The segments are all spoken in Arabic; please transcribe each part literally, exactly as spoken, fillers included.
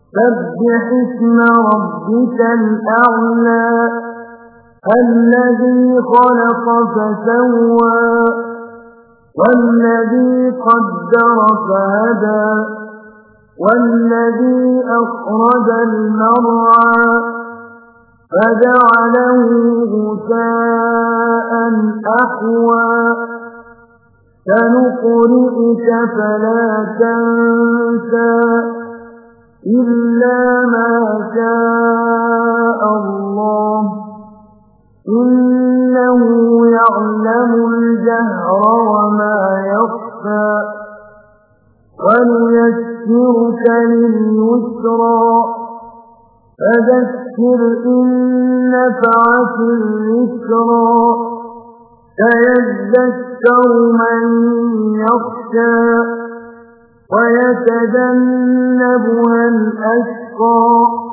سبح اسم ربك الأعلى الذي خلق فسوى والذي قدر فهدى والذي أخرج المرعى فجعله غثاء أحوى سنقرئك فلا تنسى إلا ما شاء الله إنه يعلم الجهر وما يخفى ونيسرك لليسرى فذكر إن نفعت الذكرى سيذكر من يخشى ويتجنبها الأشقى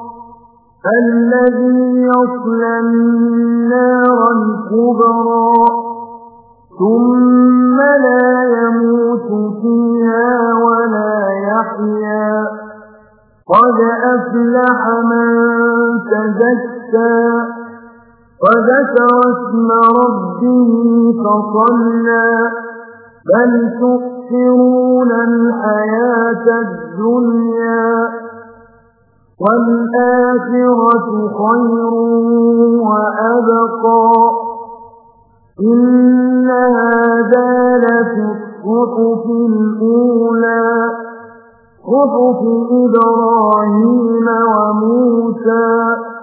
الذي يصلى النار الكبرى ثم لا يموت فيها ولا يحيا قد أفلح من تزكى وذكر اسم ربه فصلى بل تؤثرون الحياة الدنيا والآخرة خير وأبقى إن هذا لفي الصحف الأولى صحف إبراهيم وموسى